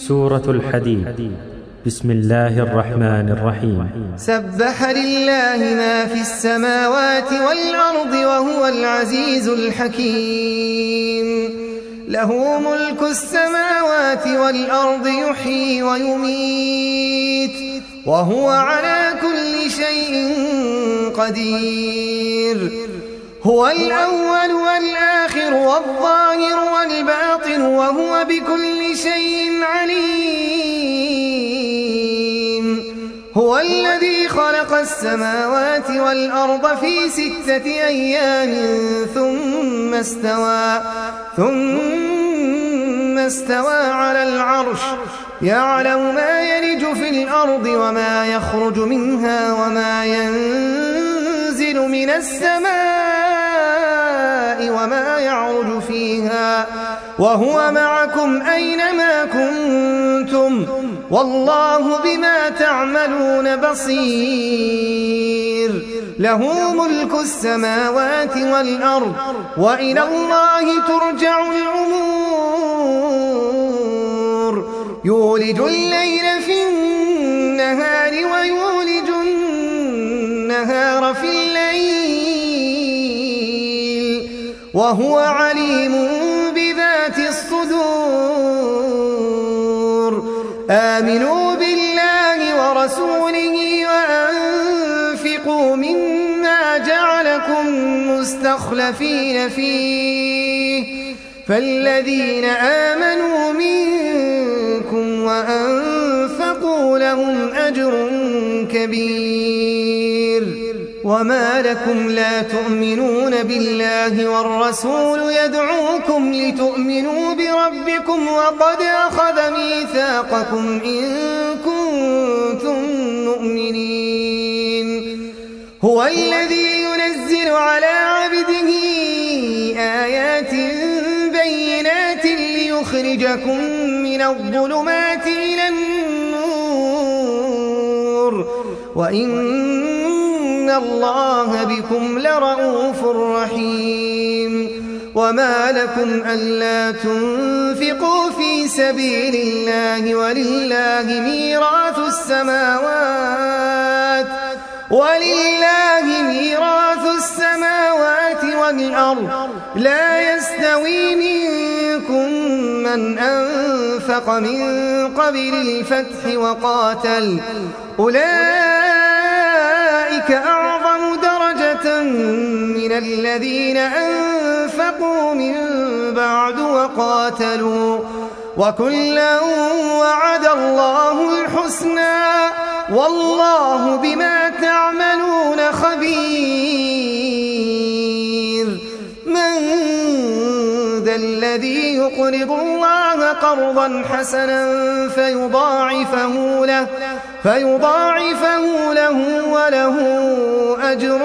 سورة الحديد. بسم الله الرحمن الرحيم. سبح لله ما في السماوات والأرض وهو العزيز الحكيم. له ملك السماوات والأرض يحيي ويميت وهو على كل شيء قدير. هو الأول والآخر والظاهر والباطن وهو بكل شيء عليم. هو الذي خلق السماوات والأرض في 6 أيام ثم استوى على العرش يعلم ما يلج في الأرض وما يخرج منها وما ينزل من السماء وما يعرج فيها وهو معكم أينما كنتم والله بما تعملون بصير. له ملك السماوات والأرض وإلى الله ترجع الأمور. يولج الليل في النهار ويولج النهار في الليل وهو عليم بذات الصدور. آمنوا بالله ورسوله وأنفقوا مما جعلكم مستخلفين فيه فالذين آمنوا منكم وأنفقوا لهم أجر كبير. وما لكم لا تؤمنون بالله والرسول يدعوكم لتؤمنوا بربكم وقد أخذ ميثاقكم إن كنتم مؤمنين. هو الذي ينزل على عبده آيات بينات ليخرجكم من الظلمات إلى النور وإن الله بكم لرؤوف رحيم. وما لكم ألا تنفقوا في سبيل الله ولله ميراث السماوات والأرض لا يستوي منكم من أنفق من قبل الفتح وقاتل أولئك أعظم درجة من الذين أنفقوا من بعد وقاتلوا وكلا وعد الله الحسنى والله بما تعملون خبير. من ذا الذي يقرض الله قرضا حسنا فيضاعفه له وله أجر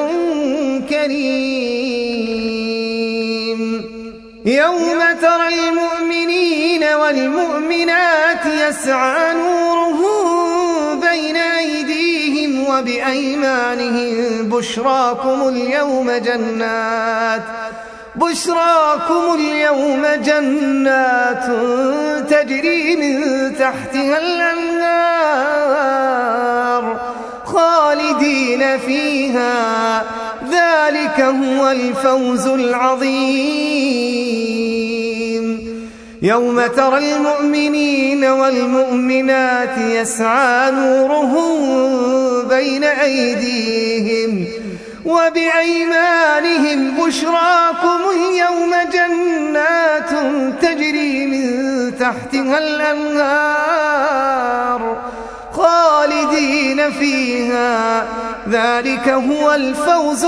كريم. يوم ترى المؤمنين والمؤمنات يسعى نورهم بين أيديهم وبأيمانهم بشراكم اليوم جنات تجري من تحتها الأنهار خالدين فيها ذلك هو الفوز العظيم. يوم ترى المؤمنين والمؤمنات يسعى نورهم بين أيديهم وبأيمانهم بشراكم اليوم جنات تجري من تحتها الأنهار خالدين فيها ذلك هو الفوز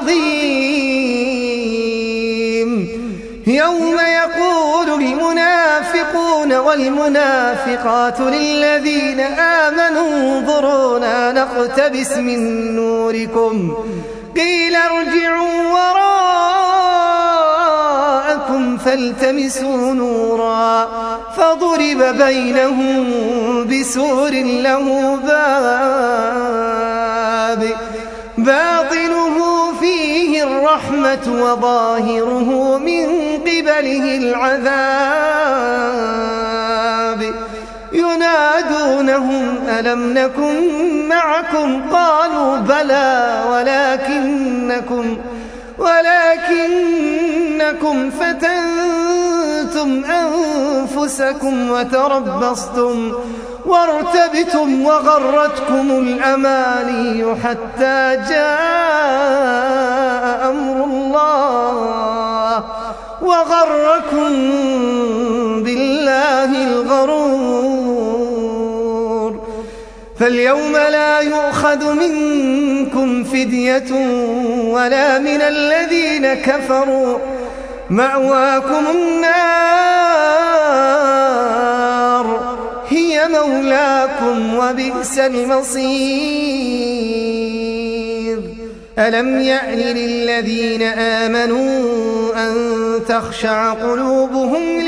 العظيم. يوم يقول المنافقون والمنافقات للذين آمنوا انظرونا نقتبس من نوركم قيل ارجعوا وراءكم فالتمسوا نورا فضرب بينهم بسور له باب باطنه فيه الرحمة وظاهره من قبله العذاب ينادونهم ألم نكن معكم قالوا بلى ولكنكم فتنتم أنفسكم وتربصتم وارتبتم وغرتكم الأماني حتى جاء أمر الله وغركم بالله الغرور. فاليوم لا يؤخذ منكم فدية ولا من الذين كفروا مأواكم النار هي مولاكم وبئس المصير. ألم يأن للذين آمنوا أن تخشع قلوبهم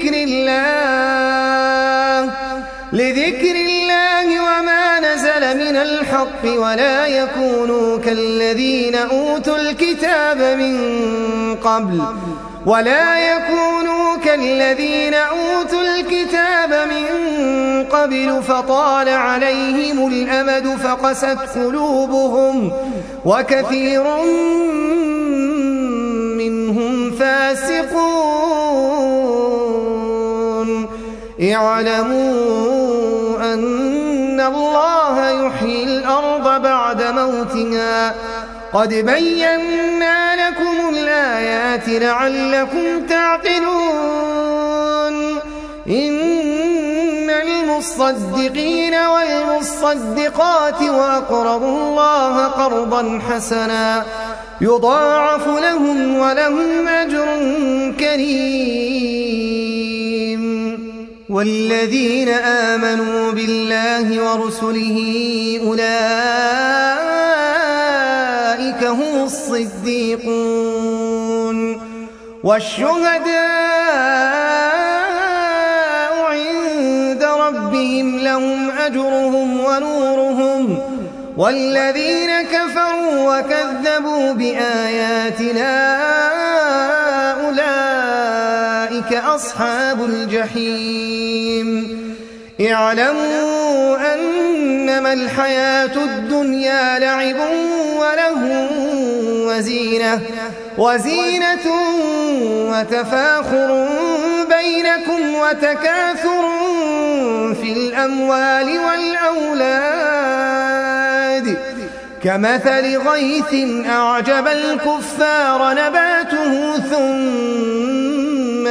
لذكر الله وما نزل من الحق ولا يكونوا كالذين أوتوا الكتاب من قبل فطال عليهم الأمد فقست قلوبهم وكثير منهم فاسقون. اعلموا أن الله يحيي الأرض بعد موتها قد بينا لكم الآيات لعلكم تعقلون. إن المصدقين والمصدقات وأقرضوا الله قرضا حسنا يضاعف لهم ولهم أجر كريم. والذين آمنوا بالله ورسله أولئك هم الصديقون والشهداء عند ربهم لهم أجرهم ونورهم. والذين كفروا وكذبوا بآياتنا أولئك أصحاب الجحيم. اعلموا أنما الحياة الدنيا لعب وله وزينة وتفاخر بينكم وتكاثر في الأموال والأولاد كمثل غيث أعجب الكفار نباته ثم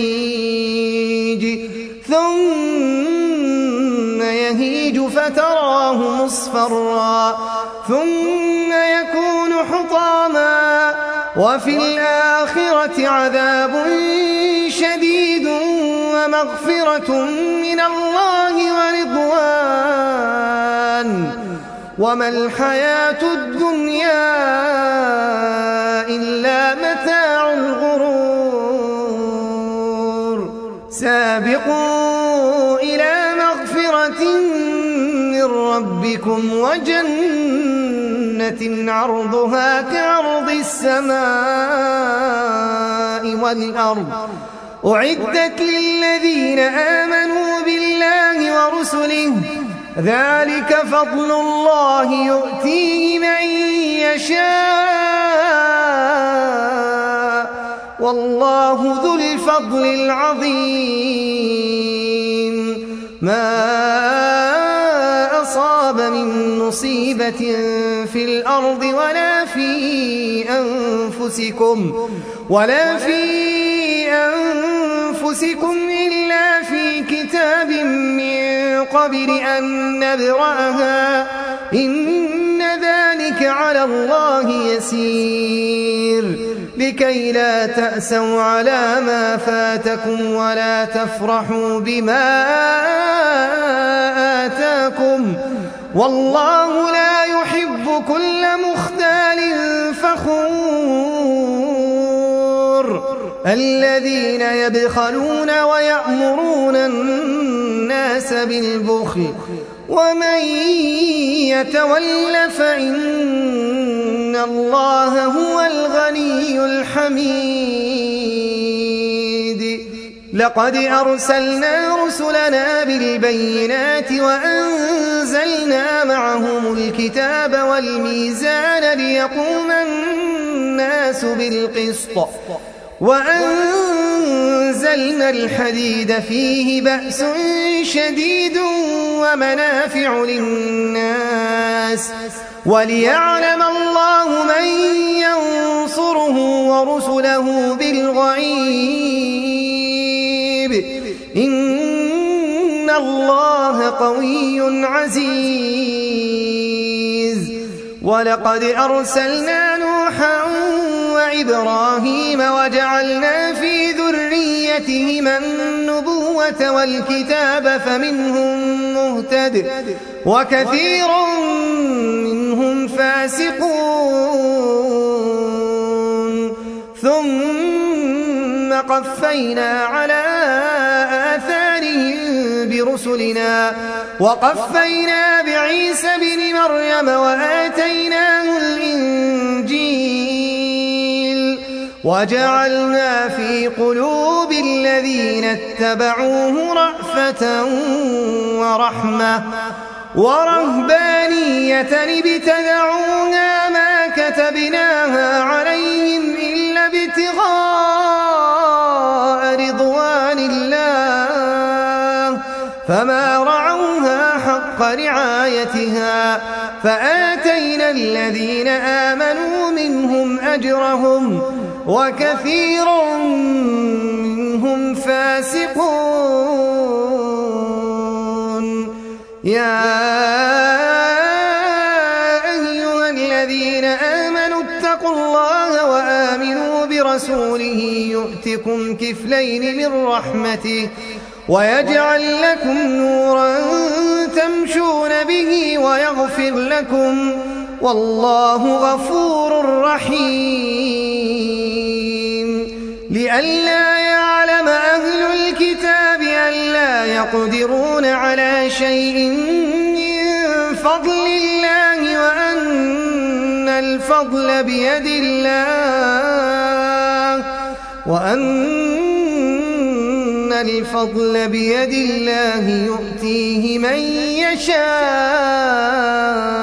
يهيج فتراه مصفرا ثم يكون حطاما وفي الآخرة عذاب شديد ومغفرة من الله ورضوان وما الحياة الدنيا إلا متاع الغرور. سابقوا إلى مغفرة من ربكم وجنة عرضها كعرض السماء والأرض أعدت للذين آمنوا بالله ورسله ذلك فضل الله يؤتيه من يشاء والله ذو الفضل العظيم. ما أصاب من مصيبة في الأرض ولا في أنفسكم إلا في كتاب من قبل أن نبرأها إن ذلك على الله يسير. لكي لا تأسوا على ما فاتكم ولا تفرحوا بما آتاكم والله لا يحب كل مختال فخور. الذين يبخلون ويأمرون الناس بالبخل ومن يتول فإن الله هو الغني الحميد. لقد أرسلنا رسلنا بالبينات وأنزلنا معهم الكتاب والميزان ليقوم الناس بالقسط وأنزلنا الحديد فيه بأس شديد ومنافع للناس وليعلم الله من ينصره ورسله بالغيب إن الله قوي عزيز. ولقد أرسلنا نوحا وإبراهيم وجعلنا في ذريتهما النبوة والكتاب فمنهم مهتد وكثير منهم فاسقون ثم قفينا على آثارهم برسلنا وقفينا بعيسى بن مريم وآتيناه الإنجيل وجعلنا في قلوب الذين اتبعوه رأفة ورحمة ورهبانية ابتدعوها ما كتبناها عليهم إلا ابتغاء رضوان الله فما رعوها حق رعايتها فآتينا الذين آمنوا منهم أجرهم وكثير منهم فاسقون. يا أيها الذين آمنوا اتقوا الله وآمنوا برسوله يؤتكم كفلين من رحمته ويجعل لكم نورا تمشون به ويغفر لكم والله غفور رحيم. لئلا يعلم أهل الكتاب ألا يقدرون على شيء من فضل الله وأن الفضل بيد الله يؤتيه من يشاء